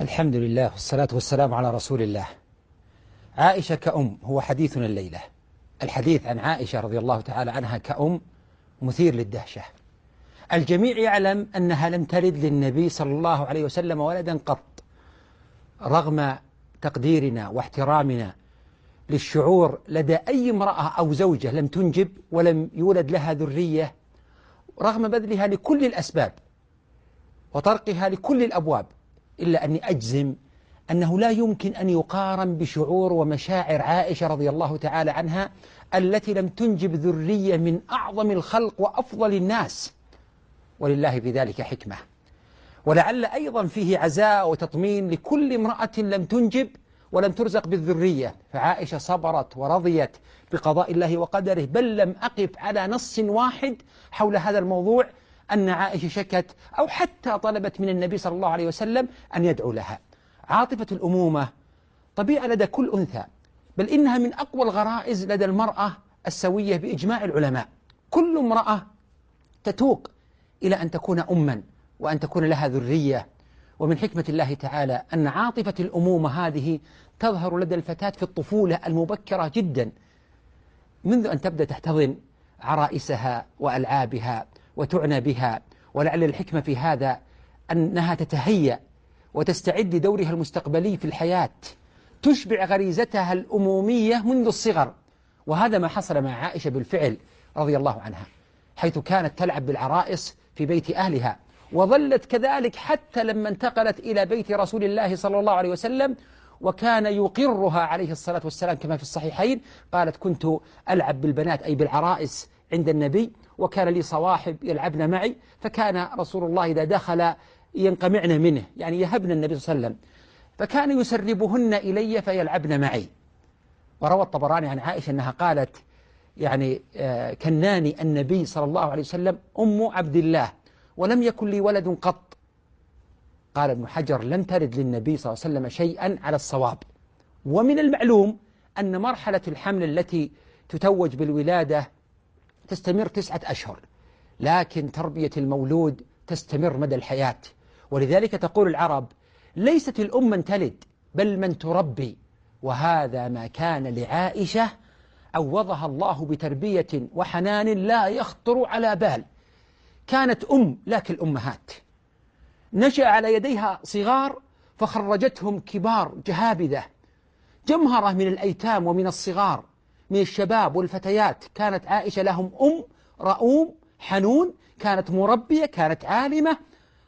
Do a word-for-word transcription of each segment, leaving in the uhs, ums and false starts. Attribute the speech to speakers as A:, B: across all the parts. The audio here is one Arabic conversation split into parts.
A: الحمد لله والصلاة والسلام على رسول الله. عائشة كأم هو حديثنا الليلة. الحديث عن عائشة رضي الله تعالى عنها كأم مثير للدهشة. الجميع يعلم أنها لم تلد للنبي صلى الله عليه وسلم ولدا قط، رغم تقديرنا واحترامنا للشعور لدى أي امرأة أو زوجة لم تنجب ولم يولد لها ذرية، رغم بذلها لكل الأسباب وطرقها لكل الأبواب، إلا أني أجزم أنه لا يمكن أن يقارن بشعور ومشاعر عائشة رضي الله تعالى عنها التي لم تنجب ذرية من أعظم الخلق وأفضل الناس، ولله في ذلك حكمة. ولعل أيضا فيه عزاء وتطمين لكل امرأة لم تنجب ولم ترزق بالذرية، فعائشة صبرت ورضيت بقضاء الله وقدره، بل لم أقف على نص واحد حول هذا الموضوع أن عائشة شكت أو حتى طلبت من النبي صلى الله عليه وسلم أن يدعو لها. عاطفة الأمومة طبيعة لدى كل أنثى، بل إنها من أقوى الغرائز لدى المرأة السوية بإجماع العلماء. كل امرأة تتوق إلى أن تكون أما وأن تكون لها ذرية، ومن حكمة الله تعالى أن عاطفة الأمومة هذه تظهر لدى الفتاة في الطفولة المبكرة جدا، منذ أن تبدأ تحتضن عرائسها وألعابها وتعنى بها. ولعل الحكمة في هذا أنها تتهيأ وتستعد لدورها المستقبلي في الحياة، تشبع غريزتها الأمومية منذ الصغر. وهذا ما حصل مع عائشة بالفعل رضي الله عنها، حيث كانت تلعب بالعرائس في بيت أهلها، وظلت كذلك حتى لما انتقلت إلى بيت رسول الله صلى الله عليه وسلم، وكان يقرها عليه الصلاة والسلام كما في الصحيحين. قالت: كنت ألعب بالبنات أي بالعرائس عند النبي، وكان لي صواحب يلعبن معي، فكان رسول الله إذا دخل ينقمعن منه، يعني يهبن النبي صلى الله عليه وسلم، فكان يسربهن إلي فيلعبن معي. وروى الطبراني عن عائشة أنها قالت: يعني آه كناني النبي صلى الله عليه وسلم أم عبد الله ولم يكن لي ولد قط. قال ابن حجر: لم ترد للنبي صلى الله عليه وسلم شيئا على الصواب. ومن المعلوم أن مرحلة الحمل التي تتوج بالولادة تستمر تسعة أشهر، لكن تربية المولود تستمر مدى الحياة. ولذلك تقول العرب: ليست الأم من تلد بل من تربي. وهذا ما كان لعائشة، عوضها الله بتربية وحنان لا يخطر على بال. كانت أم لا كالأمهات، نشأ على يديها صغار فخرجتهم كبار جهابذة، جمهرة من الأيتام ومن الصغار من الشباب والفتيات. كانت عائشة لهم أم رؤوم حنون، كانت مربية، كانت عالمة.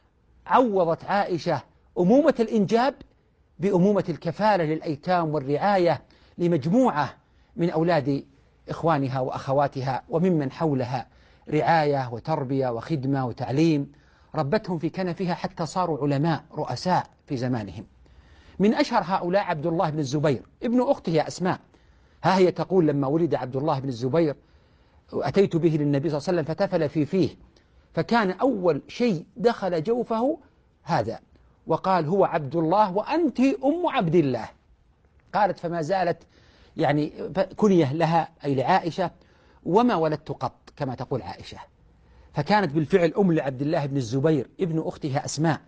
A: عوضت عائشة أمومة الإنجاب بأمومة الكفالة للأيتام والرعاية لمجموعة من أولاد إخوانها وأخواتها وممن حولها، رعاية وتربية وخدمة وتعليم. ربتهم في كنفها حتى صاروا علماء رؤساء في زمانهم. من أشهر هؤلاء عبد الله بن الزبير ابن أخته أسماء. ها هي تقول: لما ولد عبد الله بن الزبير أتيت به للنبي صلى الله عليه وسلم فتفل في فيه، فكان أول شيء دخل جوفه هذا، وقال: هو عبد الله وأنت أم عبد الله. قالت: فما زالت يعني كنية لها أي لعائشة، وما ولدت قط كما تقول عائشة. فكانت بالفعل أم لعبد الله بن الزبير ابن أختها أسماء،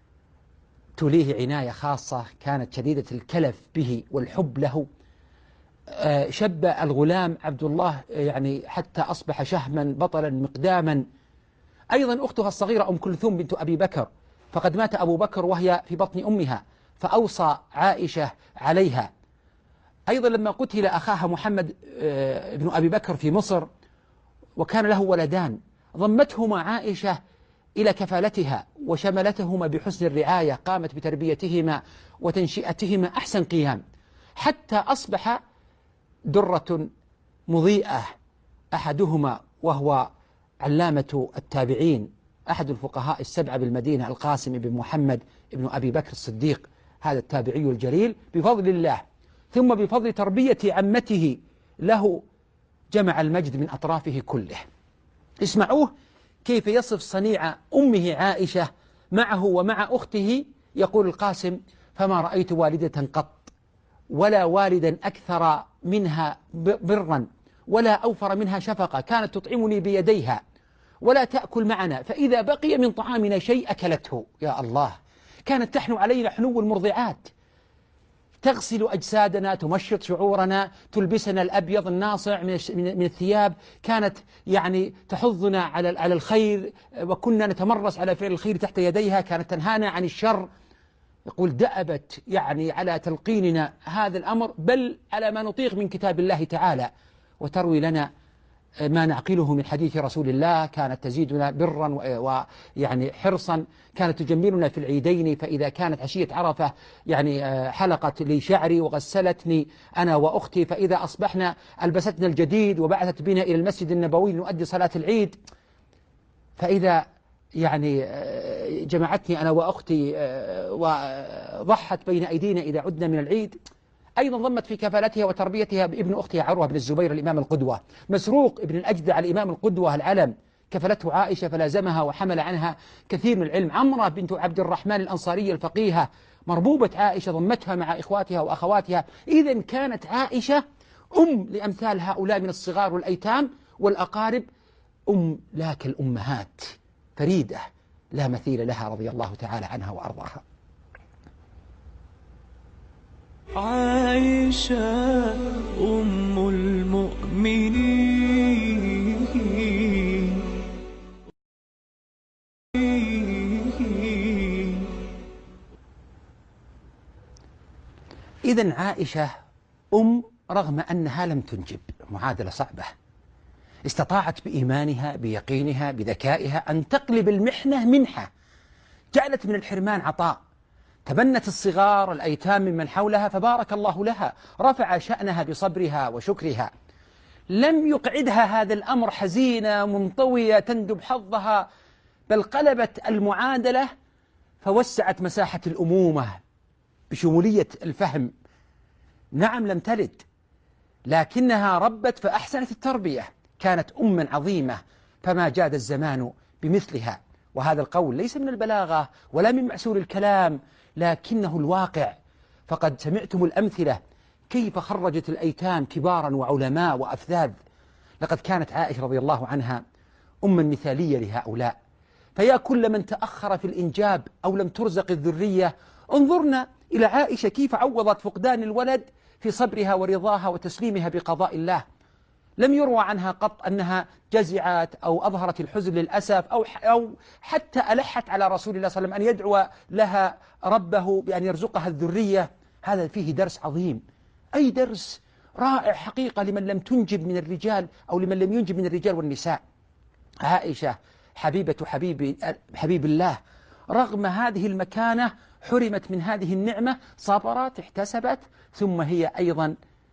A: توليه عناية خاصة، كانت شديدة الكلف به والحب له. شب الغلام عبد الله يعني حتى أصبح شهما بطلا مقداما. أيضا أختها الصغيرة أم كلثوم بنت أبي بكر، فقد مات أبو بكر وهي في بطن أمها، فأوصى عائشة عليها. أيضا لما قتل أخاها محمد بن أبي بكر في مصر وكان له ولدان، ضمتهما عائشة إلى كفالتها وشملتهما بحسن الرعاية، قامت بتربيتهما وتنشئتهما أحسن قيام، حتى أصبح درة مضيئة. أحدهما وهو علامة التابعين، أحد الفقهاء السبعة بالمدينة، القاسم بن محمد بن أبي بكر الصديق، هذا التابعي الجليل بفضل الله ثم بفضل تربية عمته له جمع المجد من أطرافه كله. اسمعوه كيف يصف صنيع أمه عائشة معه ومع أخته. يقول القاسم: فما رأيت والدة قط ولا والدا أكثر منها برا ولا أوفر منها شفقة، كانت تطعمني بيديها ولا تأكل معنا، فإذا بقي من طعامنا شيء أكلته. يا الله، كانت تحنو علينا حنو المرضعات، تغسل أجسادنا، تمشط شعورنا، تلبسنا الأبيض الناصع من الثياب، كانت يعني تحضنا على على الخير، وكنا نتمرس على فعل الخير تحت يديها، كانت تنهانا عن الشر. يقول دأبت يعني على تلقيننا هذا الأمر، بل على ما نطيق من كتاب الله تعالى، وتروي لنا ما نعقله من حديث رسول الله. كانت تزيدنا برا ويعني حرصا، كانت تجملنا في العيدين، فإذا كانت عشية عرفة يعني حلقت لي شعري وغسلتني أنا وأختي، فإذا أصبحنا ألبستنا الجديد وبعثت بنا إلى المسجد النبوي لنؤدي صلاة العيد، فإذا يعني جمعتني أنا وأختي وضحت بين أيدينا إذا عدنا من العيد. أيضا ضمت في كفالتها وتربيتها بابن أختها عروة بن الزبير الإمام القدوة، مسروق ابن الأجدع الإمام القدوة العلم، كفلته عائشة فلازمها وحمل عنها كثير من العلم. عمرة بنت عبد الرحمن الأنصارية الفقيهة مربوبة عائشة، ضمتها مع إخواتها وأخواتها. إذن كانت عائشة أم لأمثال هؤلاء من الصغار والأيتام والأقارب، أم لا كالأمهات، فريدة لا مثيل لها رضي الله تعالى عنها وأرضاها.
B: عائشة أم المؤمنين.
A: إذن عائشة أم رغم أنها لم تنجب، معادلة صعبة، استطاعت بإيمانها بيقينها بذكائها أن تقلب المحنة منحة، جعلت من الحرمان عطاء، تبنت الصغار الأيتام ممن حولها فبارك الله لها، رفع شأنها بصبرها وشكرها، لم يقعدها هذا الأمر حزينة منطوية تندب حظها، بل قلبت المعادلة فوسعت مساحة الأمومة بشمولية الفهم. نعم لم تلد، لكنها ربت فأحسنت التربية، كانت أما عظيمة فما جاد الزمان بمثلها. وهذا القول ليس من البلاغة ولا من معسول الكلام، لكنه الواقع. فقد سمعتم الأمثلة كيف خرجت الأيتام كبارا وعلماء وأفذاذ. لقد كانت عائشة رضي الله عنها أما مثالية لهؤلاء. فيا كل من تأخر في الإنجاب أو لم ترزق الذرية، انظرنا إلى عائشة كيف عوضت فقدان الولد في صبرها ورضاها وتسليمها بقضاء الله. لم يروى عنها قط أنها جزعت أو أظهرت الحزن للأسف أو أو حتى ألحت على رسول الله صلى الله عليه وسلم أن يدعو لها ربه بأن يرزقها الذرية. هذا فيه درس عظيم، أي درس رائع حقيقة لمن لم تنجب من الرجال أو لمن لم ينجب من الرجال والنساء. عائشة حبيبة حبيب, حبيب الله، رغم هذه المكانة حرمت من هذه النعمة، صبرت احتسبت، ثم هي أيضا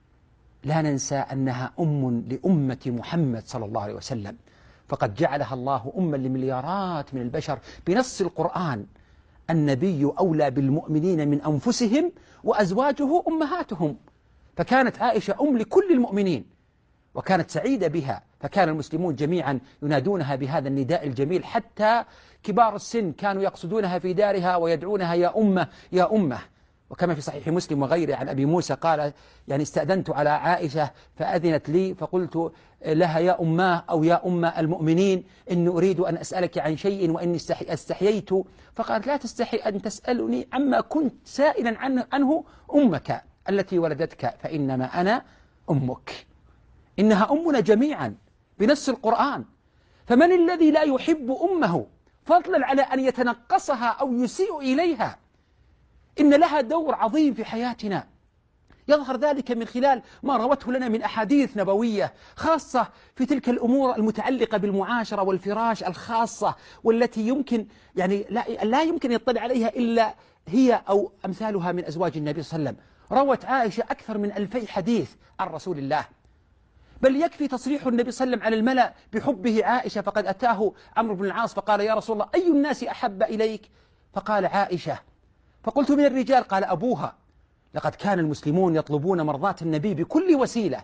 A: لا ننسى أنها أم لأمة محمد صلى الله عليه وسلم، فقد جعلها الله أما لمليارات من البشر بنص القرآن. النبي أولى بالمؤمنين من أنفسهم وأزواجه أمهاتهم. فكانت عائشة أم لكل المؤمنين وكانت سعيدة بها، فكان المسلمون جميعا ينادونها بهذا النداء الجميل، حتى كبار السن كانوا يقصدونها في دارها ويدعونها يا أمة يا أمة. وكما في صحيح مسلم وغيره عن أبي موسى قال يعني استأذنت على عائشة فأذنت لي فقلت لها يا أماه أو يا أم المؤمنين إني أريد أن أسألك عن شيء وإني استحييت، فقالت لا تستحي أن تسألني عما كنت سائلا عنه, عنه أمك التي ولدتك فإنما أنا أمك. إنها أمنا جميعا بنص القرآن، فمن الذي لا يحب أمه فضلا على أن يتنقصها أو يسيء إليها؟ إن لها دور عظيم في حياتنا، يظهر ذلك من خلال ما روته لنا من أحاديث نبوية، خاصة في تلك الأمور المتعلقة بالمعاشرة والفراش الخاصة، والتي يمكن يعني لا, لا يمكن يطلع عليها إلا هي أو أمثالها من أزواج النبي صلى الله عليه وسلم. روت عائشة أكثر من ألفي حديث عن رسول الله، بل يكفي تصريح النبي صلى الله عليه وسلم على الملأ بحبه عائشة، فقد أتاه عمرو بن العاص فقال يا رسول الله أي الناس أحب إليك؟ فقال عائشة. فقلت من الرجال؟ قال أبوها. لقد كان المسلمون يطلبون مرضاة النبي بكل وسيلة،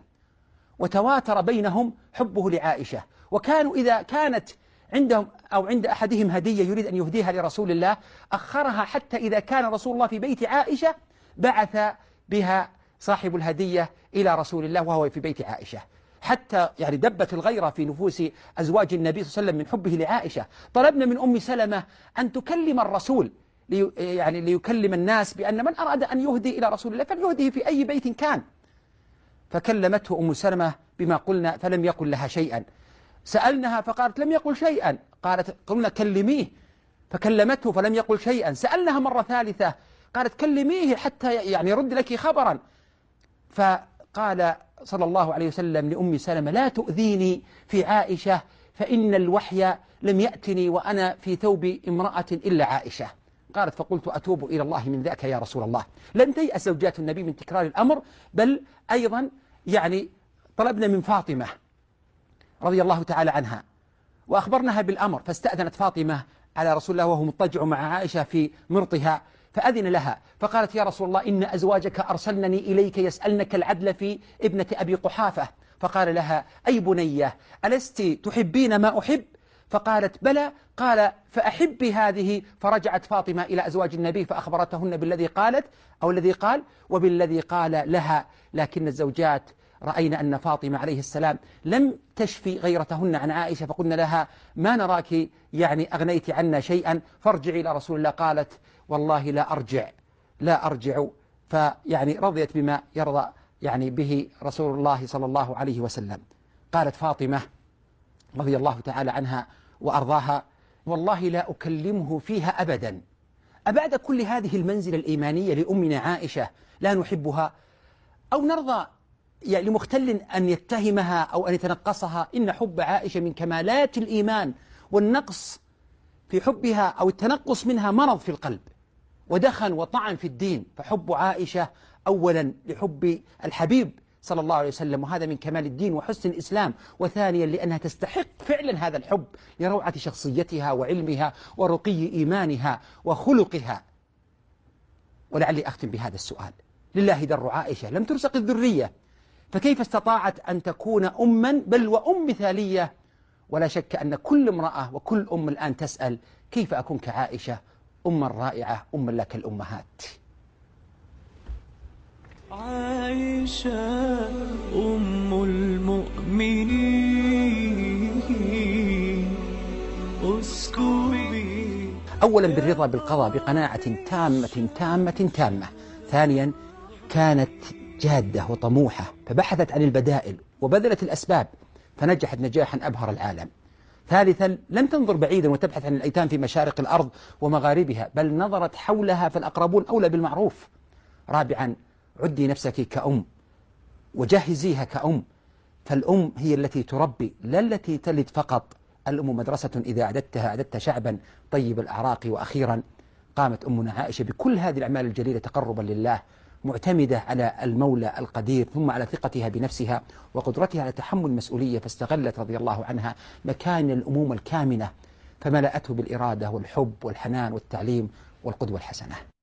A: وتواتر بينهم حبه لعائشة، وكانوا إذا كانت عندهم أو عند أحدهم هدية يريد أن يهديها لرسول الله أخرها حتى إذا كان رسول الله في بيت عائشة بعث بها صاحب الهدية إلى رسول الله وهو في بيت عائشة، حتى يعني دبت الغيرة في نفوس أزواج النبي صلى الله عليه وسلم من حبه لعائشة. طلبنا من أم سلمة أن تكلم الرسول لي يعني ليكلم الناس بأن من أراد أن يهدي إلى رسول الله فليهديه في أي بيت كان. فكلمته أم سلمة بما قلنا فلم يقل لها شيئا. سألنها فقالت لم يقل شيئا. قالت قلنا كلميه، فكلمته فلم يقل شيئا. سألناها مرة ثالثة قالت كلميه حتى يعني يرد لك خبرا. فقال صلى الله عليه وسلم لأم سلمة لا تؤذيني في عائشة فإن الوحي لم يأتني وأنا في ثوب امرأة إلا عائشة. قالت فقلت أتوب إلى الله من ذاك يا رسول الله. لم تيأس زوجات النبي من تكرار الأمر، بل أيضا يعني طلبنا من فاطمة رضي الله تعالى عنها وأخبرناها بالأمر، فاستأذنت فاطمة على رسول الله وهو مضطجع مع عائشة في مرطها، فأذن لها فقالت يا رسول الله إن أزواجك أرسلنني إليك يسألنك العدل في ابنة أبي قحافة. فقال لها أي بنية ألست تحبين ما أحب؟ فقالت بلى. قال فأحبي هذه. فرجعت فاطمة إلى أزواج النبي فأخبرتهن بالذي قالت أو الذي قال وبالذي قال لها. لكن الزوجات رأينا أن فاطمة عليه السلام لم تشفي غيرتهن عن عائشة، فقلنا لها ما نراك يعني أغنيت عنا شيئا فارجعي إلى رسول الله. قالت والله لا أرجع لا أرجع. فيعني رضيت بما يرضى يعني به رسول الله صلى الله عليه وسلم. قالت فاطمة رضي الله تعالى عنها وأرضاها والله لا أكلمه فيها أبدا. أبعد كل هذه المنزلة الإيمانية لأمنا عائشة لا نحبها أو نرضى يعني لمختل أن يتهمها أو أن يتنقصها؟ إن حب عائشة من كمالات الإيمان، والنقص في حبها أو التنقص منها مرض في القلب ودخن وطعن في الدين. فحب عائشة أولا لحب الحبيب صلى الله عليه وسلم، وهذا من كمال الدين وحسن الإسلام، وثانيا لأنها تستحق فعلا هذا الحب لروعة شخصيتها وعلمها ورقي إيمانها وخلقها. ولعلي أختم بهذا السؤال: لله در عائشة لم ترزق الذرية، فكيف استطاعت أن تكون أما بل وأم مثالية؟ ولا شك أن كل امرأة وكل أم الآن تسأل كيف أكون كعائشة أما رائعة أما لا كالأمهات.
B: عائشة أم المؤمنين اسكبي.
A: أولا بالرضا بالقضاء بقناعة تامة تامة تامة. ثانيا كانت جادة وطموحة فبحثت عن البدائل وبذلت الأسباب فنجحت نجاحا أبهر العالم. ثالثا لم تنظر بعيدا وتبحث عن الأيتام في مشارق الأرض ومغاربها، بل نظرت حولها فالأقربون أولى بالمعروف. رابعا عدي نفسك كأم وجهزيها كأم، فالأم هي التي تربي لا التي تلد فقط. الأم مدرسة إذا أعددتها أعددت شعبا طيب الأعراق. وأخيرا قامت أمنا عائشة بكل هذه الأعمال الجليلة تقربا لله، معتمدة على المولى القدير، ثم على ثقتها بنفسها وقدرتها على تحمل المسؤولية، فاستغلت رضي الله عنها مكان الأمومة الكامنة فملأته بالإرادة والحب والحنان والتعليم والقدوة الحسنة.